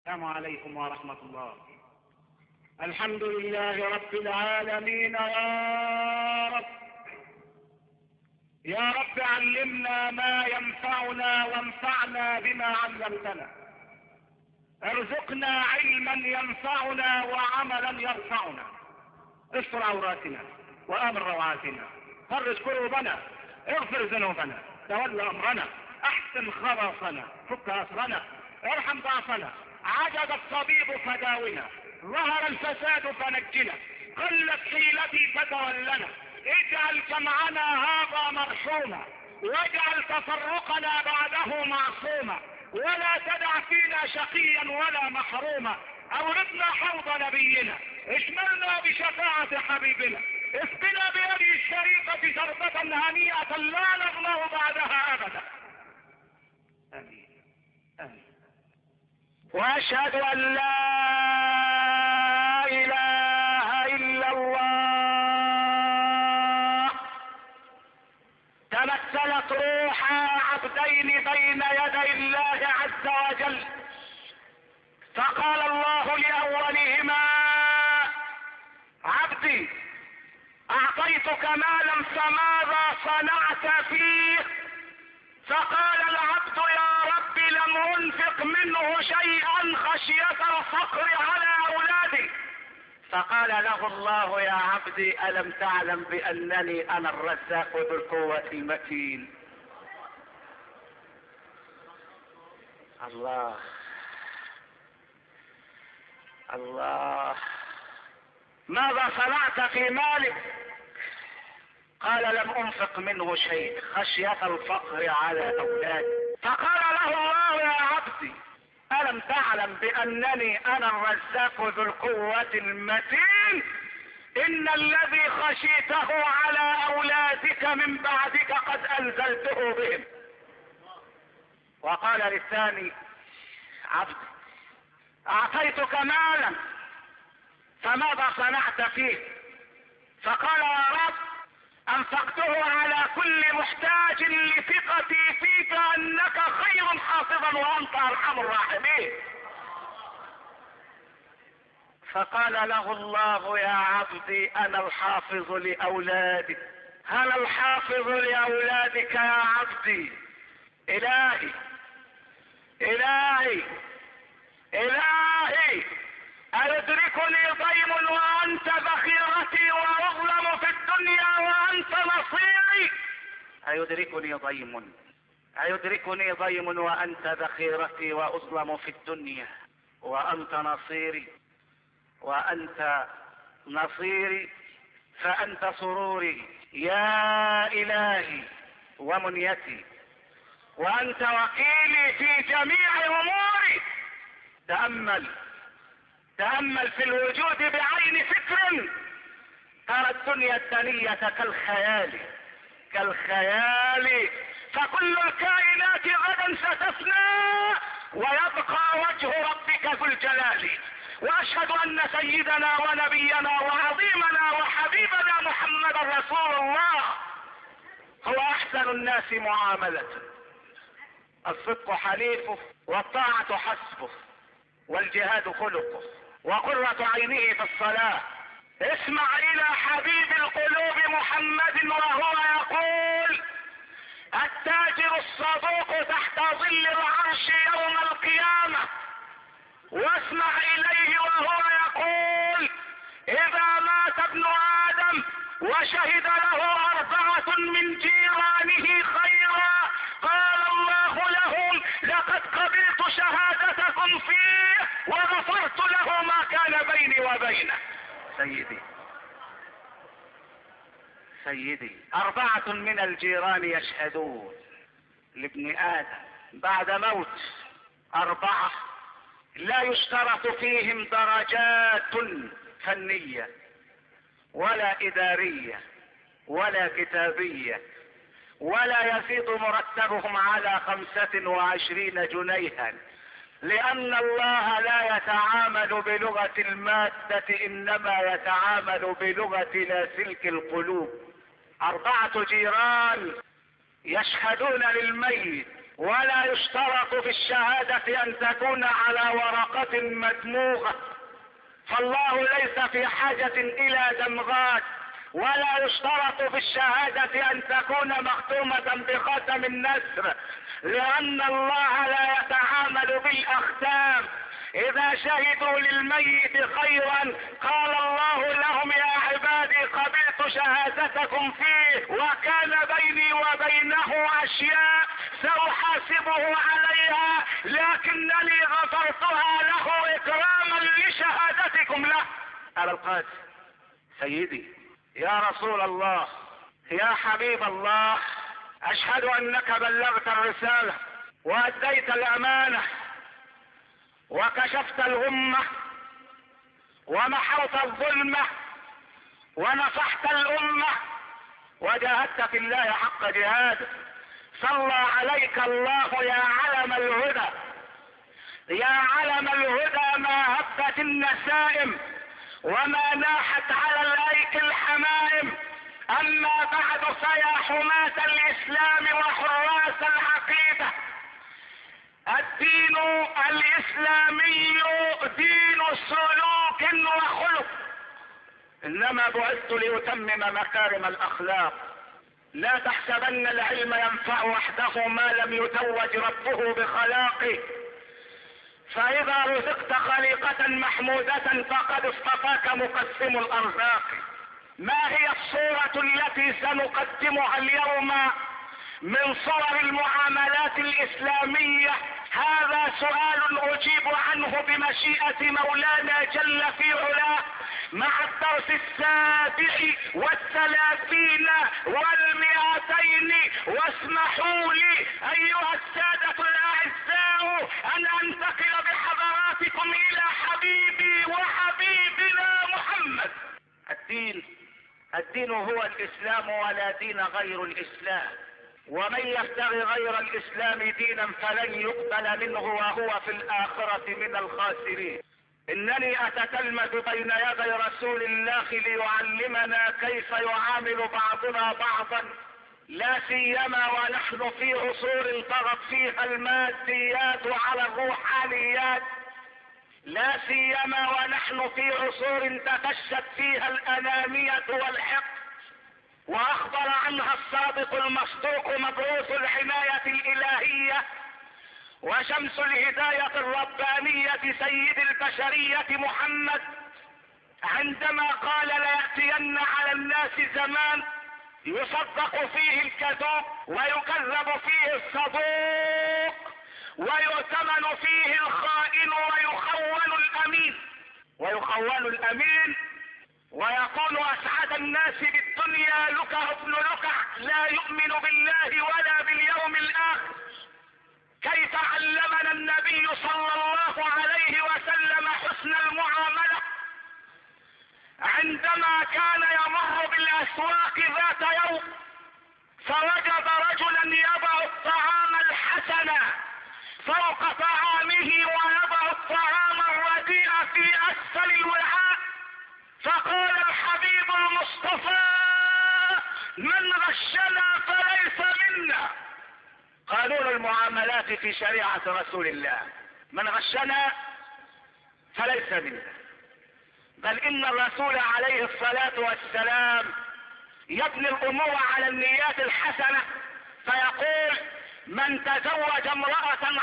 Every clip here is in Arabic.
السلام عليكم ورحمة الله. الحمد لله رب العالمين. يا رب علمنا ما ينفعنا وانفعنا بما علمتنا. ارزقنا علما ينفعنا وعملا يرفعنا. استر عوراتنا وامن روعاتنا، فرج كروبنا، اغفر ذنوبنا، تول امرنا، احسن خلاصنا، فك اسرنا، ارحم ضعفنا، عجز الطبيب فداونا، ظهر الفساد فنجنا، قلت حيلتي فتولنا، اجعل جمعنا هذا مرحوما، واجعل تفرقنا بعده معصوما، ولا تدع فينا شقيا ولا محروما، اوردنا حوض نبينا، اشملنا بشفاعة حبيبنا، اسقنا بيده الشريفة شربة هنيئة لا نظمأ بعدها ابدا. امين امين. واشهد ان لا اله الا الله. تمثلت روحا عبدين بين يدي الله عز وجل، فقال الله لاولهما: عبدي اعطيتك مالا فماذا صنعت فيه؟ فقال العبد: يا رب لم انفق منه شيئا خشية الفقر على اولادي. فقال له الله: يا عبدي الم تعلم بانني انا الرزاق ذو القوة المتين؟ الله الله. ماذا صنعت في مالك؟ قال: لم انفق منه شيء خشية الفقر على اولادي. فقال له الله: يا عبدي الم تعلم بانني انا الرزاق ذو القوة المتين؟ ان الذي خشيته على اولادك من بعدك قد انزلته بهم. وقال للثاني: عبدي اعطيتك مالا فماذا صنعت فيه؟ فقال: يا رب انفقته على كل محتاج لثقتي فيك انك خير حافظا وانت ارحم الراحمين. فقال له الله: يا عبدي انا الحافظ لاولادك. انا الحافظ لاولادك يا عبدي. الهي الهي الهي، أيدركني ضيم وأنت ذخيرتي وأظلم في الدنيا وأنت نصيري؟ أيدركني ضيم وأنت ذخيرتي وأظلم في الدنيا وأنت نصيري، وأنت نصيري فأنت سروري يا إلهي ومنيتي، وأنت وكيلي في جميع أموري. تأمل في الوجود بعين فكر، ترى الدنيا الدنية كالخيال، فكل الكائنات غدا ستفنى ويبقى وجه ربك ذو الجلال. واشهد ان سيدنا ونبينا وعظيمنا وحبيبنا محمد رسول الله هو احسن الناس معاملة، الصدق حليفه والطاعة حسبه والجهاد خلقه وقرة عينه في الصلاة. اسمع الى حبيب القلوب محمد وهو يقول: التاجر الصدوق تحت ظل العرش يوم القيامة. واسمع اليه وهو يقول: اذا مات ابن ادم وشهد له 4 من جيرانه خيرا قال الله لهم: لقد قبلت شهادتكم فيه وغفرت له ما كان بيني وبينه. سيدي 4 من الجيران يشهدون لابن آدم بعد موت 4 لا يشترط فيهم درجات فنية ولا إدارية ولا كتابية، ولا يزيد مرتبهم على 25 جنيها، لأن الله لا يتعامل بلغة المادة إنما يتعامل بلغة لاسلك القلوب. 4 جيران يشهدون للميت ولا يشترط في الشهادة ان تكون على ورقة مدموغة، فالله ليس في حاجة الى دمغات. ولا يشترط في الشهادة ان تكون مختومة بختم النسر، لان الله لا يتعامل بالاختام. اذا شهدوا للميت خيرا قال الله لهم يا عبادي قبلت شهادتكم فيه، وكان بيني وبينه اشياء سأحاسبه عليها، لكنني غفرتها له اكراما لشهادتكم له. ابا القاسم سيدي يا رسول الله يا حبيب الله، اشهد انك بلغت الرسالة واديت الامانة وكشفت الغمة ومحوت الظلمة ونصحت الامة وجاهدت في الله حق جهاده. صلى عليك الله يا علم الهدى، يا علم الهدى ما هبت النسائم وما ناحت على الايك الحمائم. اما بعد فيا حماة الاسلام وحراس العقيدة، الدين الاسلامي دين سلوك وخلق، انما بعثت لاتمم مكارم الاخلاق. لا تحسبن العلم ينفع وحده ما لم يتوج ربه بخلاقه، فاذا رزقت خليقة محمودة فقد اصطفاك مقسم الارزاق. ما هي الصورة التي سنقدمها اليوم من صور المعاملات الاسلامية؟ هذا سؤال اجيب عنه بمشيئة مولانا جل في علاه مع الدرس 37 و200. واسمحوا لي ايها السادة الاعزاء ان انتقل بحضراتكم الى حبيبي وحبيبنا محمد. الدين هو الاسلام ولا دين غير الاسلام، ومن يبتغي غير الاسلام دينا فلن يقبل منه وهو في الاخرة من الخاسرين. انني اتتلمذ بين يدي رسول الله ليعلمنا كيف يعامل بعضنا بعضا، لا سيما ونحن في عصور طغت فيها الماديات على الروحانيات، لا سيما ونحن في عصور تفشت فيها الانانية والحقد، واخبر عنها الصادق المصدوق مبعوث العناية الالهية وشمس الهداية الربانية سيد البشرية محمد، عندما قال ليأتين على الناس زمان يصدق فيه الكذوب ويكذب فيه الصدوق ويؤتمن فيه الخائن ويخون الامين ويكون اسعد الناس بالدنيا لكه ابن لكع لا يؤمن بالله ولا باليوم الاخر. كيف علمنا النبي صلى الله عليه وسلم حسن المعاملة عندما كان يمر بالاسواق ذات يوم فوجد رجلا يضع الطعام الحسن فوق طعامه ويضع الطعام الرديء في اسفل الوعاء، فقال الحبيب المصطفى من غشنا فليس منا. قانون المعاملات في شريعة رسول الله، من غشنا فليس منا. بل ان الرسول عليه الصلاة والسلام يبني الامور على النيات الحسنة، فيقول من تزوج امرأة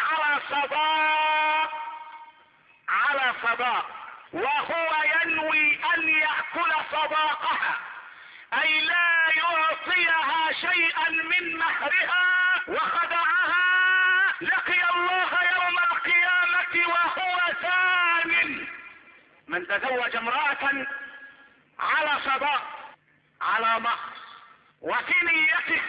على صداق وهو ينوي ان يأكل صداقها، اي لا يعطيها شيئا من مهرها وخدعها، لقي الله يوم القيامة وهو زان. من تزوج امرأة على صداق على مهر وفي نيته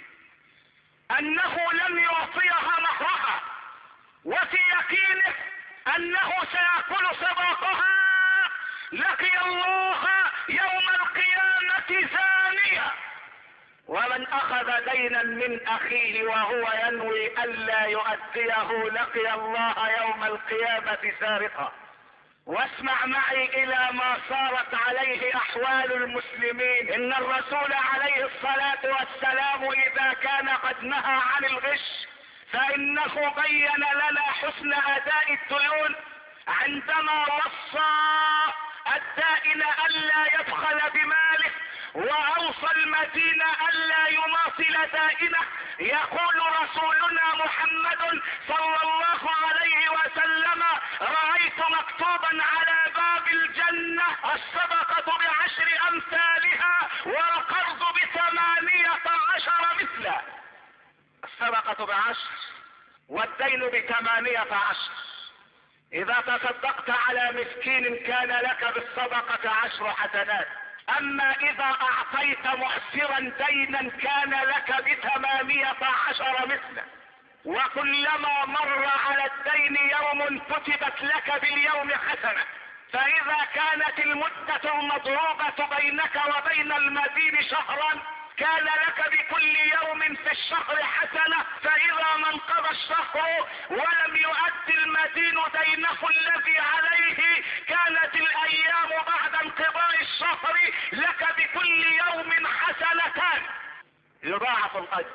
انه لم يعطيها مهرها وفي يقينه انه سيأكل صداقها، لقي الله يوم القيامة زانيا. ومن اخذ دينا من اخيه وهو ينوي الا يؤديه لقي الله يوم القيامة سارقا. واسمع معي الى ما صارت عليه احوال المسلمين. ان الرسول عليه الصلاة والسلام اذا كان قد نهى عن الغش فإنه بين لنا حسن أداء الديون عندما وصى الدائن ألا يبخل بماله، وأوصى المدين ألا يماطل دائنه. يقول رسولنا محمد صلى الله عليه وسلم: رأيت مكتوبا على باب الجنة: الصدقة ب10 أمثالها والقرض ب18 مثلا. الصدقة ب10 والدين ب18. إذا تصدقت على مسكين كان لك بالصدقة 10 حسنات، أما إذا أعطيت معسرا دينا كان لك ب18 مثلا. وكلما مر على الدين يوم كتبت لك باليوم حسنة. فإذا كانت المدة المضروبة بينك وبين المدين شهرا كان لك بكل يوم في الشهر حسنة. فإذا ما انقضى الشهر ولم يؤدي المدين دينه الذي عليه كانت الأيام بعد انقضاء الشهر لك بكل يوم حسنتان، يضاعف الأجر.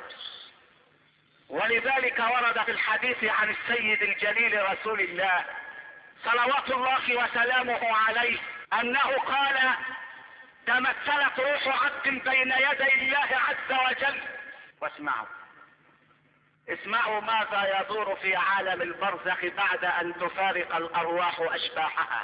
ولذلك ورد في الحديث عن السيد الجليل رسول الله صلوات الله وسلامه عليه أنه قال: تمثلت روح عبد بين يدي الله عز وجل. اسمعوا ماذا يدور في عالم البرزخ بعد ان تفارق الارواح اشباحها.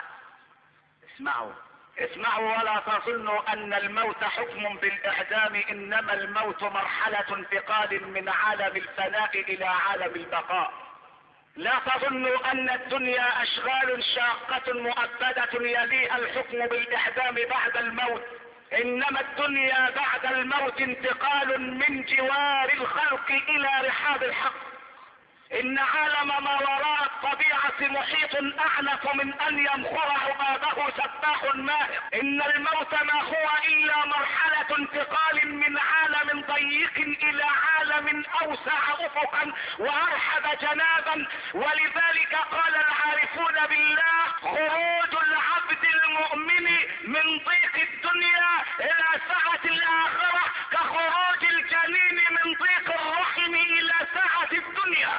اسمعوا ولا تظنوا ان الموت حكم بالاعدام، انما الموت مرحلة انتقال من عالم الفناء الى عالم البقاء. لا تظنوا ان الدنيا اشغال شاقة مؤبدة يليها الحكم بالاعدام بعد الموت، انما الدنيا بعد الموت انتقال من جوار الخلق الى رحاب الحق. ان عالم ما وراء الطبيعة محيط اعنف من ان يمخر عبابه سباح ماهر. ان الموت ما هو الا مرحلة انتقال من عالم ضيق الى عالم اوسع افقا وارحب جنابا. ولذلك قال العارفون بالله: خروج العبد المؤمن من ضيق الدنيا الى سعة الاخرة كخروج الجنين من ضيق الرحم الى سعة الدنيا.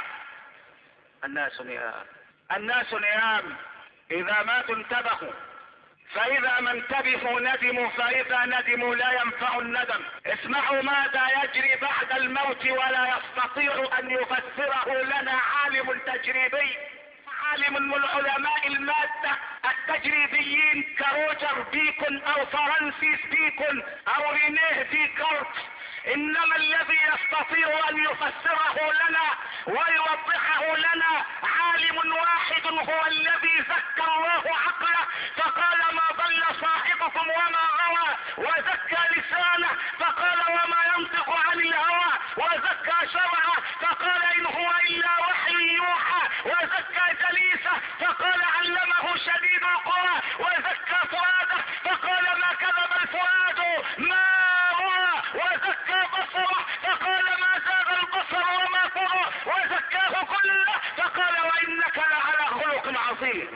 الناس نيام، اذا ماتوا انتبهوا، فاذا ما انتبهوا ندموا، فاذا ندموا لا ينفع الندم. اسمعوا ماذا يجري بعد الموت ولا يستطيع ان يفسره لنا عالم تجريبي، عالم من علماء المادة التجريبيين كروجر بيكون او فرانسيس بيكون او رينيه ديكارت. انما الذي يستطيع ان يفسره لنا ويوضحه لنا عالم واحد هو الذي زكى الله عقله فقال: ما ضل صاحبكم وما غوى، وزكى لسانه فقال: وما ينطق عن الهوى، وزكى شرعه فقال: ان هو الا وحي يوحى، وزكى جليسه فقال: علمه شديد القوى، وزكى فؤاده فقال: ما كذب الفؤاد ما رأى، وزكى بصره فقال: ما زاغ البصر وما طغى، وزكاه كله فقال: وانك لعلى خلق عظيم.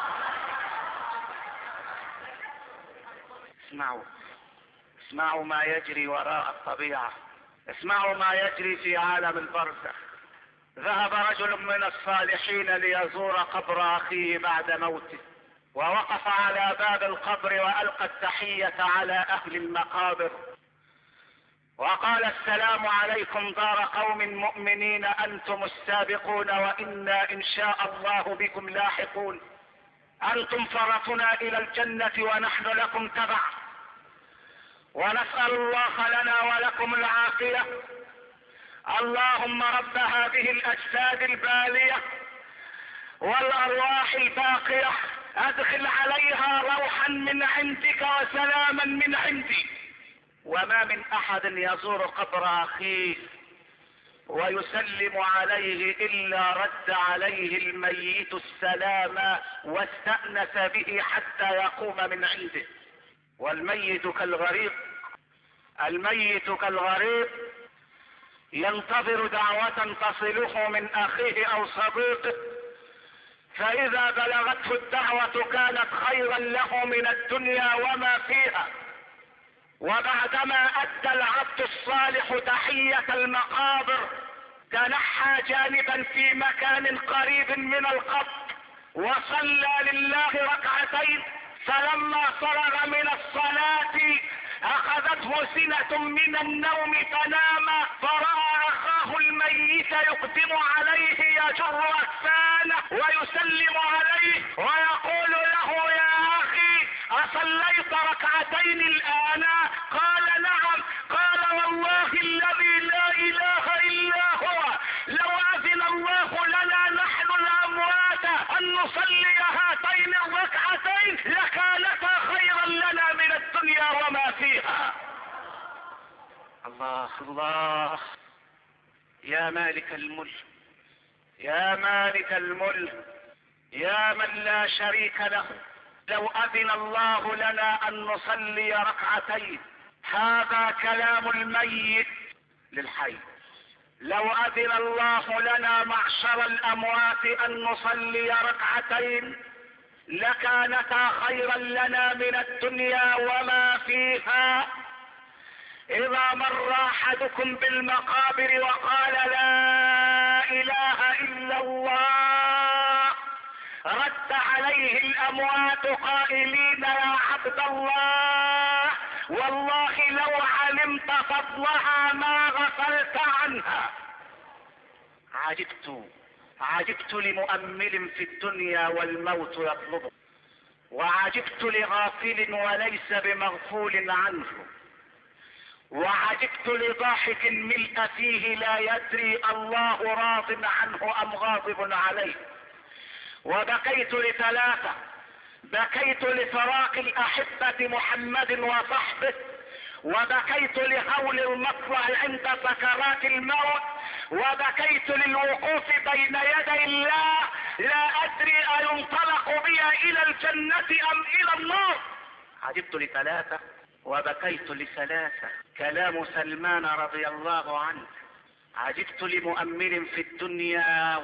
اسمعوا ما يجري وراء الطبيعة، اسمعوا ما يجري في عالم البرزخ. ذهب رجل من الصالحين ليزور قبر اخيه بعد موته، ووقف على باب القبر والقى التحية على اهل المقابر وقال: السلام عليكم دار قوم مؤمنين، انتم السابقون وانا ان شاء الله بكم لاحقون. انتم فرطنا الى الجنة ونحن لكم تبع، ونسأل الله لنا ولكم العافية. اللهم رب هذه الاجساد البالية والارواح الباقية ادخل عليها روحا من عندك وسلاما من عندي. وما من احد يزور قبر اخيه ويسلم عليه الا رد عليه الميت السلام واستأنس به حتى يقوم من عنده. والميت كالغريق ينتظر دعوة تصله من اخيه او صديقه، فاذا بلغته الدعوة كانت خيرا له من الدنيا وما فيها. وبعدما ادى العبد الصالح تحية المقابر تنحى جانبا في مكان قريب من القبر وصلى لله ركعتين، فلما فرغ من الصلاة اخذته سنة من النوم فنام، فرأى اخاه الميت يقدم عليه يجر اكفانه ويسلم عليه ويقول له يا اخي اصليت ركعتين الان؟ قال نعم. قال والله الذي لا اله الا هو لو اذن الله لنا نحن الاموات ان نصلي هاتين الركعتين لكانتا خيرا لنا من الدنيا وما فيها. الله الله. يا مالك الملك، يا مالك الملك، يا من لا شريك له، لو اذن الله لنا ان نصلي ركعتين. هذا كلام الميت للحي. لو اذن الله لنا معشر الاموات ان نصلي ركعتين لكانتا خيرا لنا من الدنيا وما فيها. اذا مر احدكم بالمقابر وقال لا اله الا الله رد عليه الاموات قائلين يا عبد الله والله لو علمت فضلها ما غفلت عنها. عجبت لمؤمل في الدنيا والموت يطلبه، وعجبت لغافل وليس بمغفول عنه، وعجبت لضاحك ملء فيه لا يدري الله راض عنه ام غاضب عليه. وبكيت لثلاثة: بكيت لفراق الاحبة محمد وصحبه، وبكيت لهول المطلع عند سكرات الموت، وبكيت للوقوف بين يدي الله لا ادري اينطلق بي الى الجنة ام الى النار. عجبت لثلاثة وبكيت لثلاثة. كلام سلمان رضي الله عنه: عجبت لمؤمل في الدنيا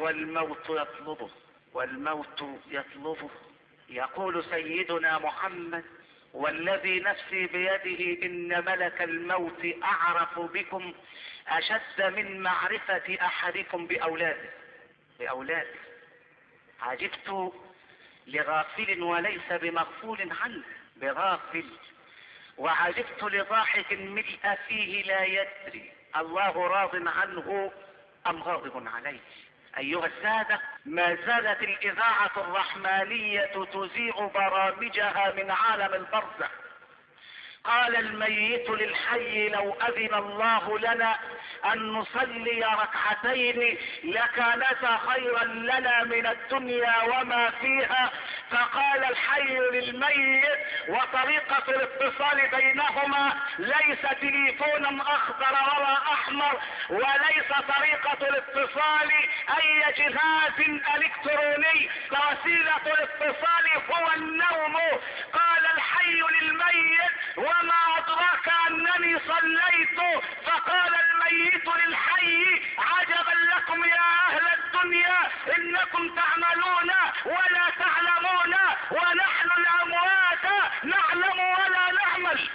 والموت يطلبه. يقول سيدنا محمد: والذي نفسي بيده ان ملك الموت اعرف بكم اشد من معرفة احدكم باولاده. عجبت لغافل وليس بمغفول عنه، بغافل. وعجبت لضاحك ملء فيه لا يدري الله راض عنه ام غاضب عليه. ايها السادة، ما زالت الاذاعة الرحمانية تذيع برامجها من عالم البرزخ. قال الميت للحي: لو اذن الله لنا ان نصلي ركعتين لكانتا خيرا لنا من الدنيا وما فيها. فقال الحي للميت، وطريقة الاتصال بينهما ليس تليفونا اخضر ولا احمر، وليس طريقة الاتصال اي جهاز الكتروني، وسيلة الاتصال هو النوم. قال الحي للميت: وما ادراك انني صليت. فقال الميت للحي: عجبا لكم يا اهل الدنيا، انكم تعملون ولا تعلمون، ونحن الاموات نعلم ولا نعمل.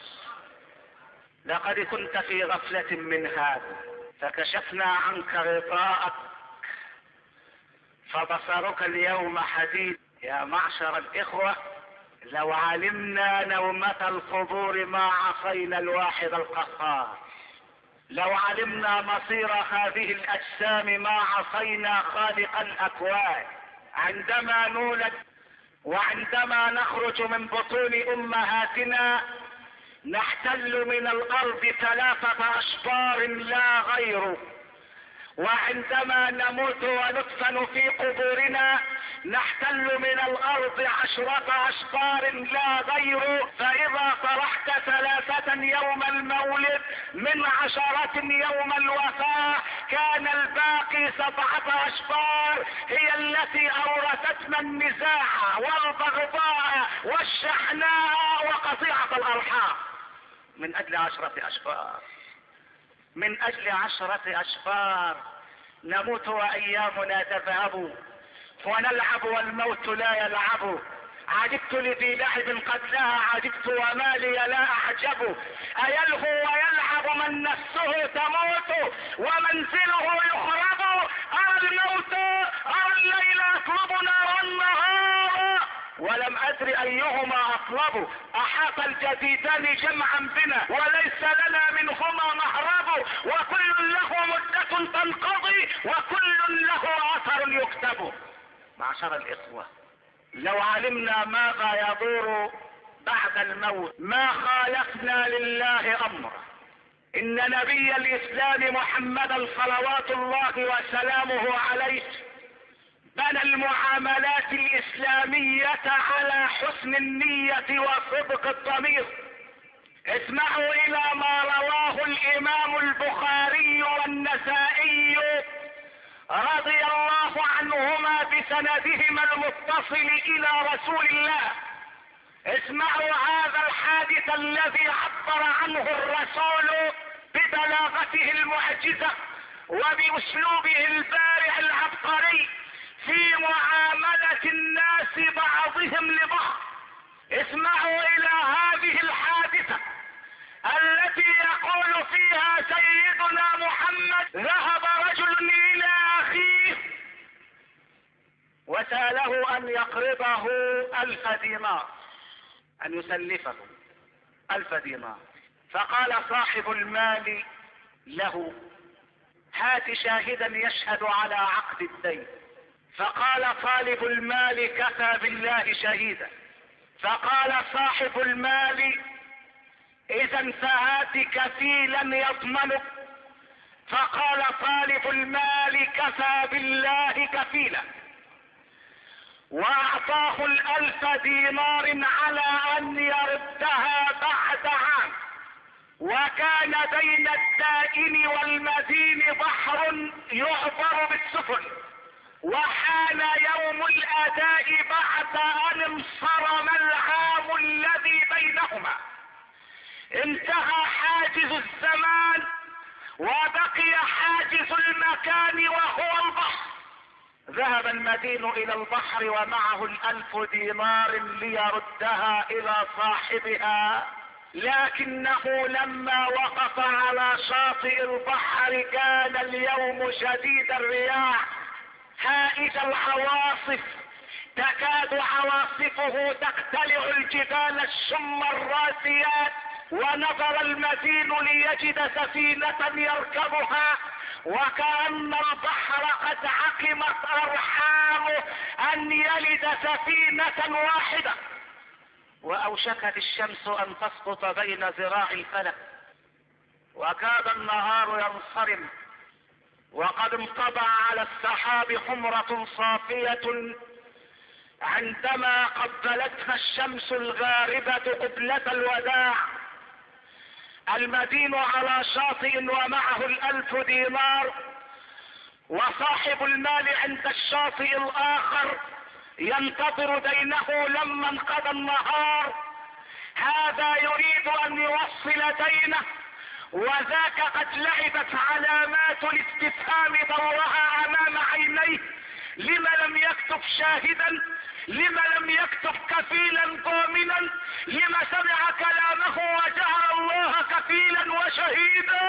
لقد كنت في غفلة من هذا فكشفنا عنك غطاءك فبصرك اليوم حديد. يا معشر الاخوة، لو علمنا نومة القبور ما عصينا الواحد القهار. لو علمنا مصير هذه الاجسام ما عصينا خالق الاكوان. عندما نولد وعندما نخرج من بطون امهاتنا نحتل من الارض 3 أشبار لا غير، وعندما نموت وندفن في قبورنا نحتل من الارض 10 أشبار لا غير. فاذا طرحت 3 يوم المولد من 10 يوم الوفاة كان الباقي 7 أشبار، هي التي اورثتنا النزاع والبغضاء والشحناء وقطيعة الارحام. من اجل 10 أشبار، من اجل 10 أشبار نموت وايامنا تذهب، ونلعب والموت لا يلعب. عجبت لذي لعب قد لها عجبت وما لي لا أعجب. أيلهو ويلعب من نفسه تموت ومنزله يخرب. أرى الموت أرى الليل أطلبنا والنهار ولم أدر أيهما أطلب. أحاط الجديدان جمعا بنا وليس لنا منهما مهرب. وكل له مدة تنقضي وكل له أثر يكتب. معشر الإخوة، لو علمنا ماذا يدور بعد الموت ما خالفنا لله أمره. إن نبي الإسلام محمدا صلوات الله وسلامه عليه بنى المعاملات الإسلامية على حسن النية وصدق الضمير. اسمعوا إلى ما رواه الإمام البخاري والنسائي رضي الله عنهما بسندهما المتصل إلى رسول الله. اسمعوا هذا الحادث الذي عبر عنه الرسول ببلاغته المعجزة وبأسلوبه البارع العبقري في معاملة الناس بعضهم لبعض. اسمعوا إلى هذه الحادثة التي يقول فيها سيدنا محمد: ذهب رجل إلى أخيه وسأله أن يقرضه 1000 دينار، أن يسلفه 1000 دينار. فقال صاحب المال له: هات شاهدا يشهد على عقد الدين. فقال طالب المال: كفى بالله شهيدا. فقال صاحب المال: إذا فهات كفيلا يضمنك. فقال طالب المال: كفى بالله كفيلا. وأعطاه 1000 دينار على أن يردها بعد عام. وكان بين الدائن والمدين بحر يعبر بالسفن. وحان يوم الأداء بعد أن انصرم العام الذي بينهما. انتهى حاجز الزمان وبقي حاجز المكان وهو البحر. ذهب المدين إلى البحر ومعه 1000 دينار ليردها إلى صاحبها، لكنه لما وقف على شاطئ البحر كان اليوم شديد الرياح هائج العواصف، تكاد عواصفه تقتلع الجبال الشم الراسيات. ونظر المدين ليجد سفينة يركبها، وكأن البحر قد عقمت أرحامه أن يلد سفينة واحدة. وأوشكت الشمس أن تسقط بين ذراع الفلك، وكاد النهار ينصرم، وقد انطبع على السحاب حمرة صافية عندما قبلتها الشمس الغاربة قبلة الوداع. المدين على شاطئ ومعه 1000 دينار، وصاحب المال عند الشاطئ الآخر ينتظر دينه لما انقضى النهار. هذا يريد أن يوصل دينه، وذاك قد لعبت علامات الاستفهام دورها أمام عينيه. لم لم يكتب شاهدا؟ لم لم يكتب كفيلا ضامنا؟ لم سمع كلامه وجعل الله كفيلا وشهيدا؟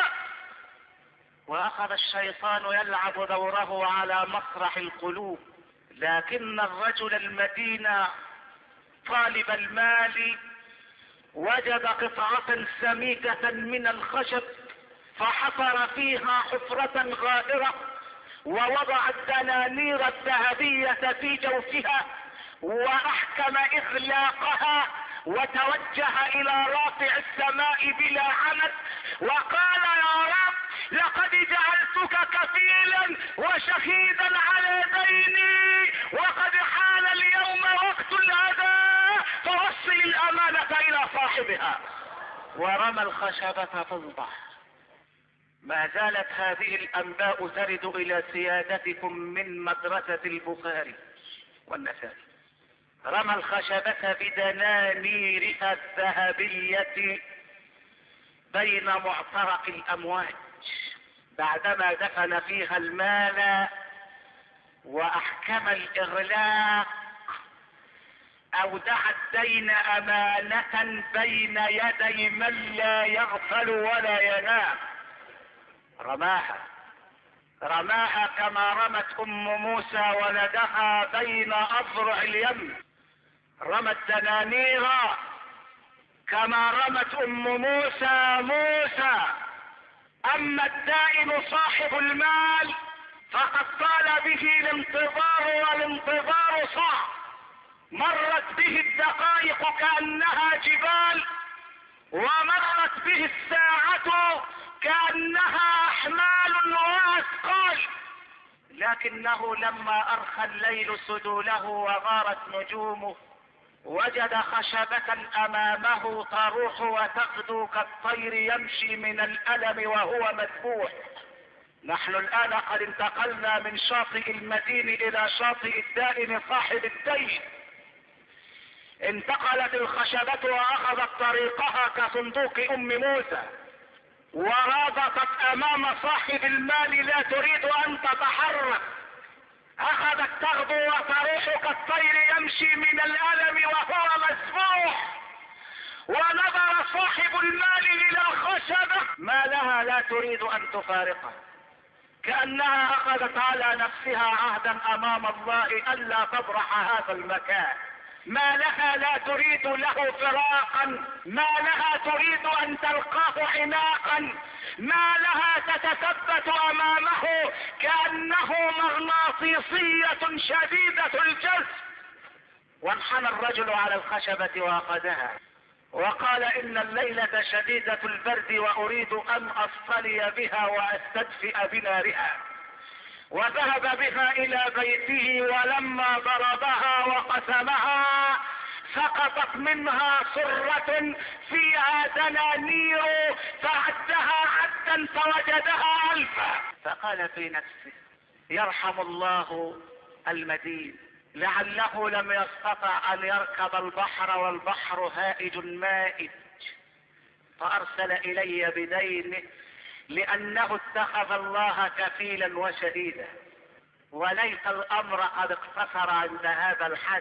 وأخذ الشيطان يلعب دوره على مسرح القلوب، لكن الرجل المدين طالب المال وجد قطعة سميكة من الخشب فحفر فيها حفرة غائرة، ووضع الدنانير الذهبية في جوفها وأحكم إغلاقها، وتوجه إلى رافع السماء بلا عمد وقال: يا رب، لقد جعلتك كفيلا وشهيدا على ديني، وقد حان اليوم وقت الأداء، فوصل الأمانة إلى صاحبها. ورمى الخشبة في البحر. ما زالت هذه الأنباء ترد إلى سيادتكم من مدرسة البخاري والنسائي. رمى الخشبة بدنانيرها الذهبية بين معترق الأمواج بعدما دفن فيها المال وأحكم الإغلاق. اودع الدين امانة بين يدي من لا يغفل ولا ينام. رماها كما رمت ام موسى ولدها بين اضرع اليم. رمى الدنانير كما رمت ام موسى. اما الدائن صاحب المال فقد طال به الانتظار والانتظار صعب. مرت به الدقائق كأنها جبال، ومرت به الساعة كأنها احمال واثقال، لكنه لما ارخى الليل سدوله وغارت نجومه وجد خشبة امامه تروح وتغدو كالطير يمشي من الالم وهو مذبوح. نحن الان قد انتقلنا من شاطئ المدين الى شاطئ الدائن صاحب الدين. انتقلت الخشبة واخذت طريقها كصندوق ام موسى، ورابطت امام صاحب المال لا تريد ان تتحرك. اخذت تغدو وتروح كالطير يمشي من الالم وهو مسبوح. ونظر صاحب المال الى الخشبة ما لها لا تريد ان تفارقه، كأنها اخذت على نفسها عهدا امام الله الا تبرح هذا المكان. ما لها لا تريد له فراقا، ما لها تريد ان تلقاه عناقا، ما لها تتثبت امامه كأنه مغناطيسية شديدة الجذب. وانحنى الرجل على الخشبة واخذها وقال ان الليلة شديدة البرد واريد ان اصطلي بها واستدفئ بنارها. وذهب بها الى بيته، ولما ضربها وقسمها سقطت منها سرة فيها دنانير فعدها عدا فوجدها الفا. فقال في نفسه يرحم الله المدين، لعله لم يستطع ان يركب البحر والبحر هائج مائج، فارسل الي بدينه لانه اتخذ الله كفيلا وشهيدا. وليس الامر قد اقتصر عند هذا الحد،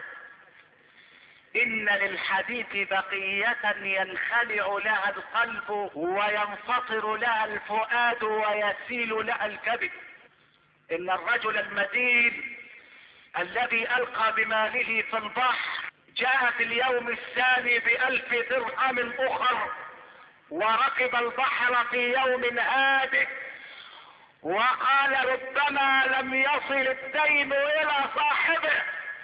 ان للحديث بقية ينخلع لها القلب وينفطر لها الفؤاد ويسيل لها الكبد. ان الرجل المدين الذي القى بماله في البحر جاء في اليوم الثاني ب1000 درهم اخر، وركب البحر في يوم هادئ، وقال ربما لم يصل الدين الى صاحبه.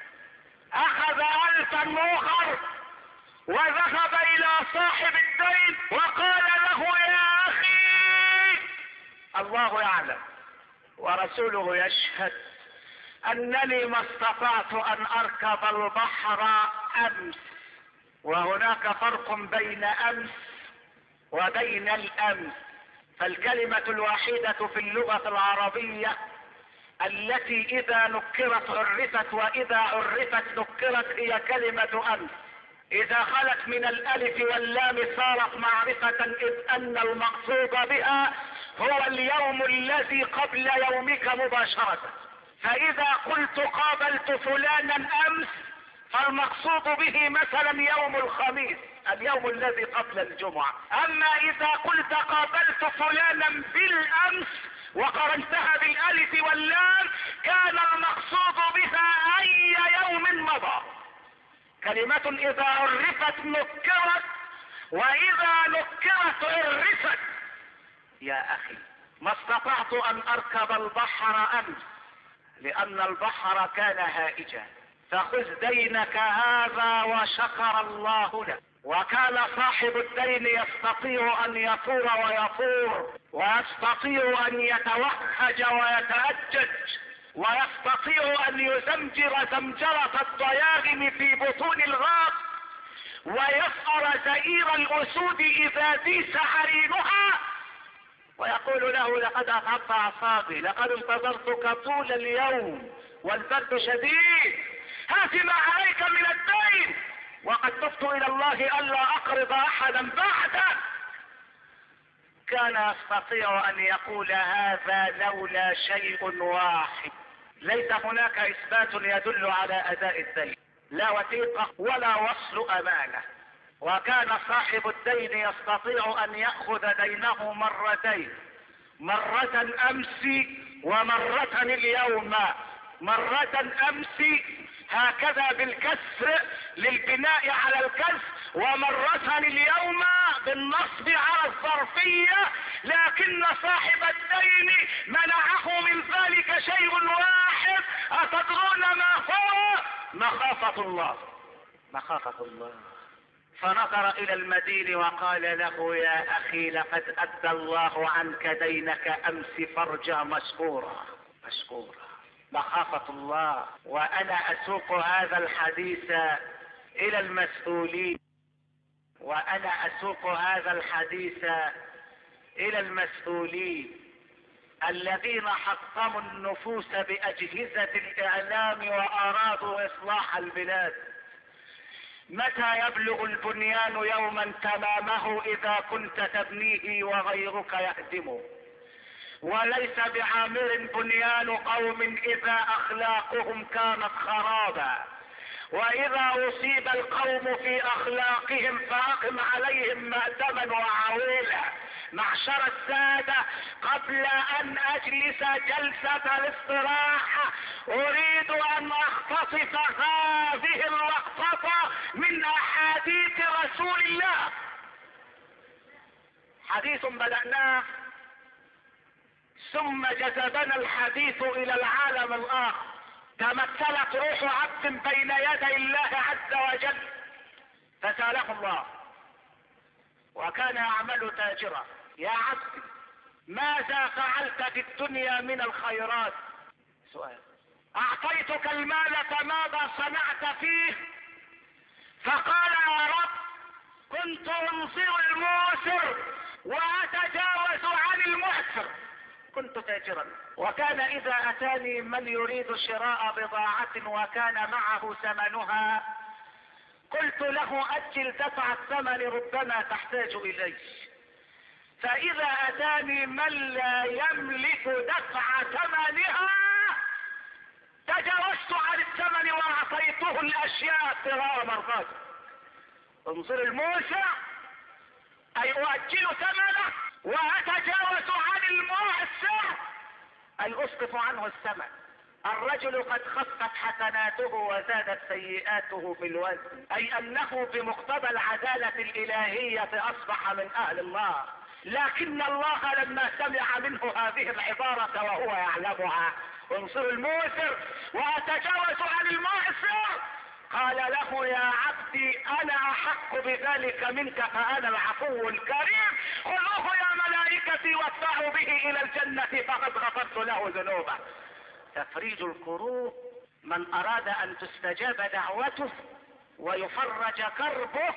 اخذ 1000 اخر وذهب الى صاحب الدين وقال له يا اخي الله يعلم ورسوله يشهد انني ما استطعت ان اركب البحر امس. وهناك فرق بين امس وبين الامس. فالكلمة الوحيدة في اللغة العربية التي اذا نكرت عرفت واذا عرفت نكرت هي كلمة امس. اذا خلت من الالف واللام صارت معرفة، اذ ان المقصود بها هو اليوم الذي قبل يومك مباشرة. فاذا قلت قابلت فلانا امس فالمقصود به مثلا يوم الخميس، اليوم الذي قبل الجمعة. اما اذا قلت قابلت فلانا بالامس وقرنتها بالالف واللام كان المقصود بها اي يوم مضى. كلمة اذا عرفت نكرت واذا نكرت عرفت. يا اخي ما استطعت ان اركب البحر امس لان البحر كان هائجا، فخذ دينك هذا وشكر الله له. وكان صاحب الدين يستطيع ان يفور ويفور، ويستطيع ان يتوهج ويتأجج، ويستطيع ان يزمجر زمجرة الضياغم في بطون الغاب، ويفأر زئير الاسود اذا ديس عرينها، ويقول له لقد اتعبت اعصابي، لقد انتظرتك طول اليوم والبرد شديد، هات ما عليك من الدين، وقد تبت الى الله الا اقرض احدا بعده. كان يستطيع ان يقول هذا لولا شيء واحد، ليس هناك اثبات يدل على اداء الدين. لا وثيقة ولا وصل امانة. وكان صاحب الدين يستطيع ان يأخذ دينه مرتين، مرة امس ومرة اليوم. مرة امس هكذا بالكسر للبناء على الكسر، ومرة اليوم بالنصب على الظرفية، لكن صاحب الدين منعه من ذلك شيء واحد، أتدرون ما هو؟ مخافة الله. مخافة الله. فنظر الى المدين وقال له يا اخي لقد ادى الله عنك دينك امس فارجع مشكورا. مشكورا. مخافة الله. وانا اسوق هذا الحديث الى المسؤولين، وانا اسوق هذا الحديث الى المسؤولين الذين حطموا النفوس باجهزة الاعلام وارادوا اصلاح البلاد. متى يبلغ البنيان يوما تمامه اذا كنت تبنيه وغيرك يهدمه؟ وليس بعامر بنيان قوم اذا اخلاقهم كانت خرابا. واذا اصيب القوم في اخلاقهم فاقم عليهم مأتما وعويلا. معشر السادة، قبل ان اجلس جلسة الاستراحة اريد ان اختصف هذه اللقطة من احاديث رسول الله. حديث بدأناه ثم جذبنا الحديث الى العالم الاخر. تمثلت روح عبد بين يدي الله عز وجل فسأله الله وكان يعمل تاجرا: يا عبد ماذا فعلت في الدنيا من الخيرات؟ سؤال. اعطيتك المال فماذا صنعت فيه؟ فقال: يا رب كنت انصر الموسر واتجاوز عن المعسر. كنت تاجرا، وكان اذا اتاني من يريد شراء بضاعة وكان معه ثمنها قلت له اجل دفع الثمن ربما تحتاج اليه. فاذا اتاني من لا يملك دفع ثمنها تجاوزت عن الثمن واعطيته الاشياء ابتغاء مرضاته. انظر الموسع اي اؤجل ثمنه واتجاوز عن المعسر اي اسقط عنه الثمن. الرجل قد خفت حسناته وزادت سيئاته في الوزن، اي انه بمقتضى العدالة الالهية اصبح من اهل الله. لكن الله لما سمع منه هذه العبارة وهو يعلمها: انصر الموسر واتجاوز عن المعسر، قال له: يا عبدي انا احق بذلك منك فانا العفو الكريم، خذوه يا ملائكتي وادفعوا به الى الجنة فقد غفرت له ذنوبه. تفريج الكروب، من اراد ان تستجاب دعوته ويفرج كربه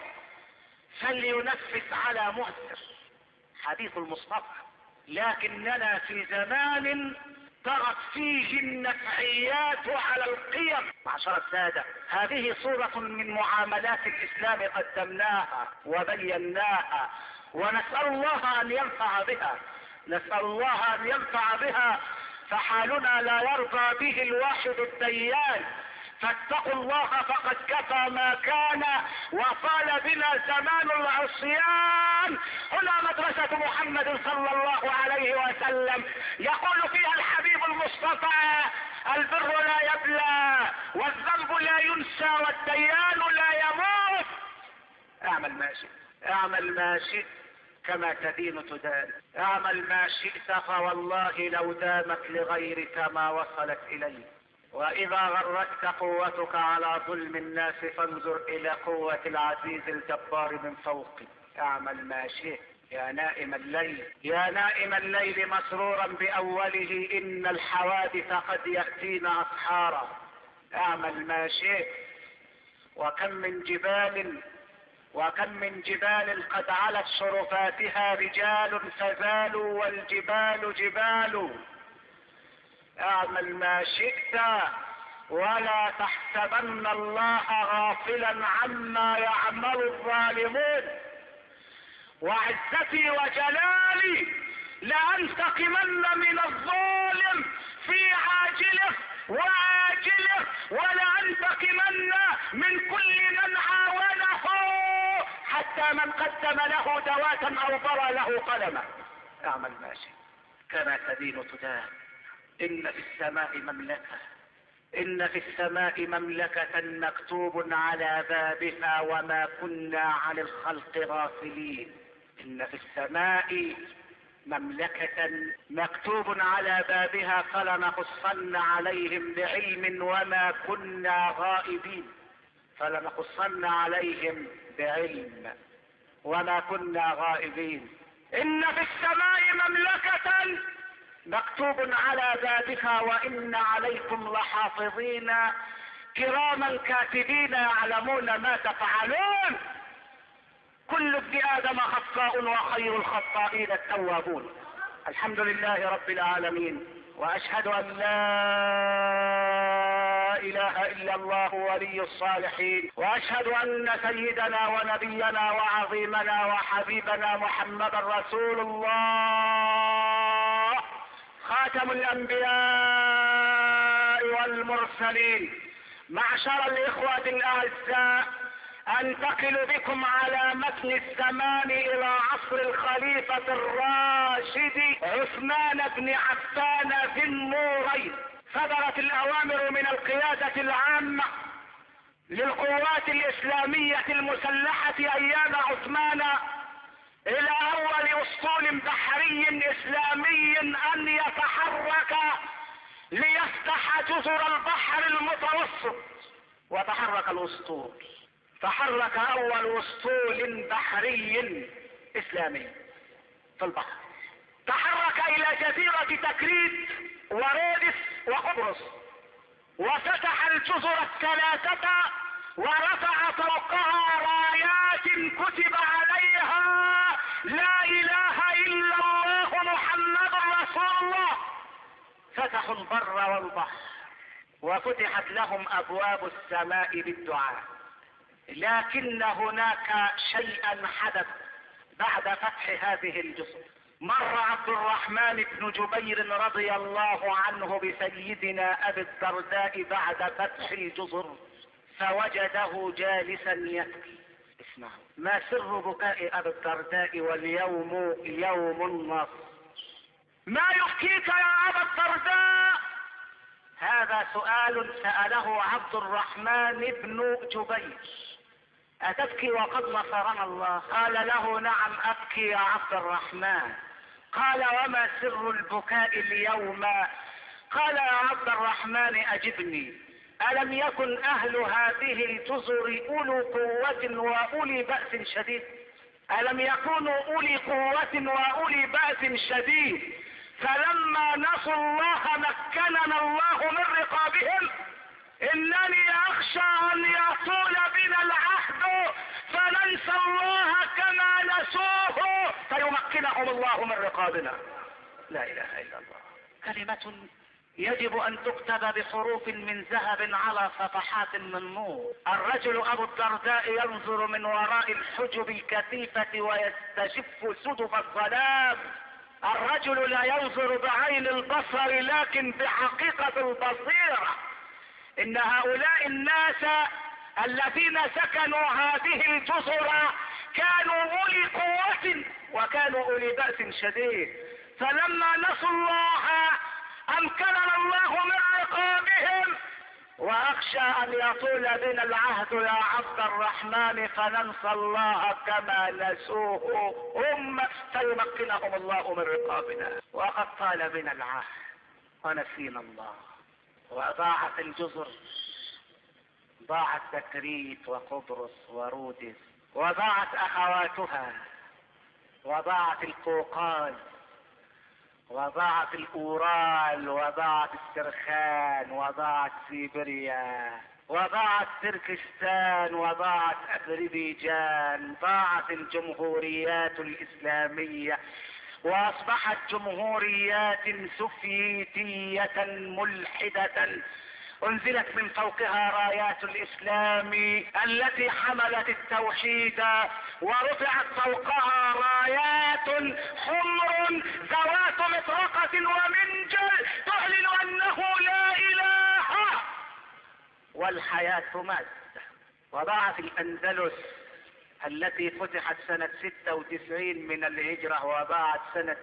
فلينفس على مؤثر. حديث المصطفى. لكننا في زمان طغت فيه النفعيات على القيم. معشر السادة، هذه صورة من معاملات الاسلام قدمناها وبيناها، ونسأل الله ان ينفع بها. نسأل الله ان ينفع بها، فحالنا لا يرضى به الواحد الديان. فاتقوا الله فقد كفى ما كان وطال بنا زمان العصيان. هنا مدرسة محمد صلى الله عليه وسلم يقول فيها الحبيب المصطفى: البر لا يبلى والذنب لا ينسى والديان لا يموت. اعمل ما شئت، اعمل ما شئت كما تدين تدان، اعمل ما شئت فوالله لو دامت لغيرك ما وصلت اليه. واذا غرتك قوتك على ظلم الناس فانظر الى قوة العزيز الجبار من فوقك. اعمل ما شئت يا نائم الليل، يا نائم الليل مسرورا باوله ان الحوادث قد يأتينا اسحارا. اعمل ما شئت. وكم من جبال قد علت شرفاتها رجال فزالوا والجبال جبال. اعمل ما شئت ولا تحسبن الله غافلا عما يعمل الظالمون. وعزتي وجلالي لأنتقمن من الظالم في عاجله وآجله، ولأنتقمن من كل من عاونه، حتى من قدم له دواة أو برى له قلما. اعمل ما شئت كما تدين تدان. إن في السماء مملكة، إن في السماء مملكة مكتوب على بابها وما كنا عن الخلق غافلين. إن في السماء مملكة مكتوب على بابها فلنقصن عليهم بعلم وما كنا غائبين. فلنقصن عليهم بعلم وما كنا غائبين. إن في السماء مملكة مكتوب على بابها وإن عليكم لحافظين كراما كاتبين يعلمون ما تفعلون. كل ابن آدم خطاء وخير الخطائين التوابون. الحمد لله رب العالمين، وأشهد أن لا إله إلا الله ولي الصالحين، وأشهد أن سيدنا ونبينا وعظيمنا وحبيبنا محمد رسول الله خاتم الأنبياء والمرسلين. معشر الإخوة الأعزاء، أنتقل بكم على متن الزمان إلى عصر الخليفة الراشد عثمان بن عفان ذي النورين. صدرت الأوامر من القيادة العامة للقوات الإسلامية المسلحة أيام عثمان إلى أول أسطول بحري إسلامي أن يتحرك ليفتح جزر البحر المتوسط. وتحرك الأسطول، تحرك أول أسطول بحري إسلامي في البحر، تحرك إلى جزيرة تكريت ورودس وقبرص، وفتح الجزر الثلاثة ورفع فوقها رايات كتب عليها لا إله إلا الله محمد رسول الله. فتحوا البر والبحر وفتحت لهم أبواب السماء بالدعاء. لكن هناك شيئا حدث بعد فتح هذه الجزر. مر عبد الرحمن بن جبير رضي الله عنه بسيدنا أبي الدرداء بعد فتح الجزر فوجده جالسا يبكي. اسمعوا ما سر بكاء أبي الدرداء واليوم يوم النصر. ما يبكيك يا أبا الدرداء؟ هذا سؤال سأله عبد الرحمن بن جبير. أتبكي وقد نصرنا الله؟ قال له نعم أبكي يا عبد الرحمن. قال وما سر البكاء اليوم؟ قال يا عبد الرحمن أجبني، ألم يكن أهل هذه الجزر أولو قوة وأولي بأس شديد؟ ألم يكونوا أولي قوة وأولي بأس شديد فلما نسوا الله مكننا الله من رقابهم؟ إنني أخشى أن يطول بنا العهد فننسى الله كما نسوه فيمكنهم الله من رقابنا. لا إله إلا الله. كلمة يجب أن تكتب بحروف من ذهب على صفحات من نور. الرجل أبو الدرداء ينظر من وراء الحجب الكثيفة ويستشف سدف الظلام. الرجل لا ينظر بعين البصر لكن بحقيقة البصيرة. إن هؤلاء الناس الذين سكنوا هذه الجزر كانوا أولي قوة وكانوا أولي بأس شديد، فلما نسوا الله أمكننا الله من رقابهم. وأخشى أن يطول بنا العهد يا عبد الرحمن فننسى الله كما نسوه هم فيمكنهم الله من رقابنا. وقد طال بنا العهد ونسينا الله، وضاعت الجزر، ضاعت تكريت وقبرص ورودس، وضاعت أخواتها، وضاعت القوقاز، وضاعت الأورال، وضاعت السرخان، وضاعت سيبيريا، وضاعت تركستان، وضاعت أذربيجان. ضاعت الجمهوريات الإسلامية وأصبحت جمهوريات سوفيتية ملحدة انزلت من فوقها رايات الاسلام التي حملت التوحيد، ورفعت فوقها رايات حمر ذوات مطرقة ومنجل تعلن انه لا اله والحياة مادة. وضعت الاندلس التي فتحت سنة 96 من الهجرة وباعت سنة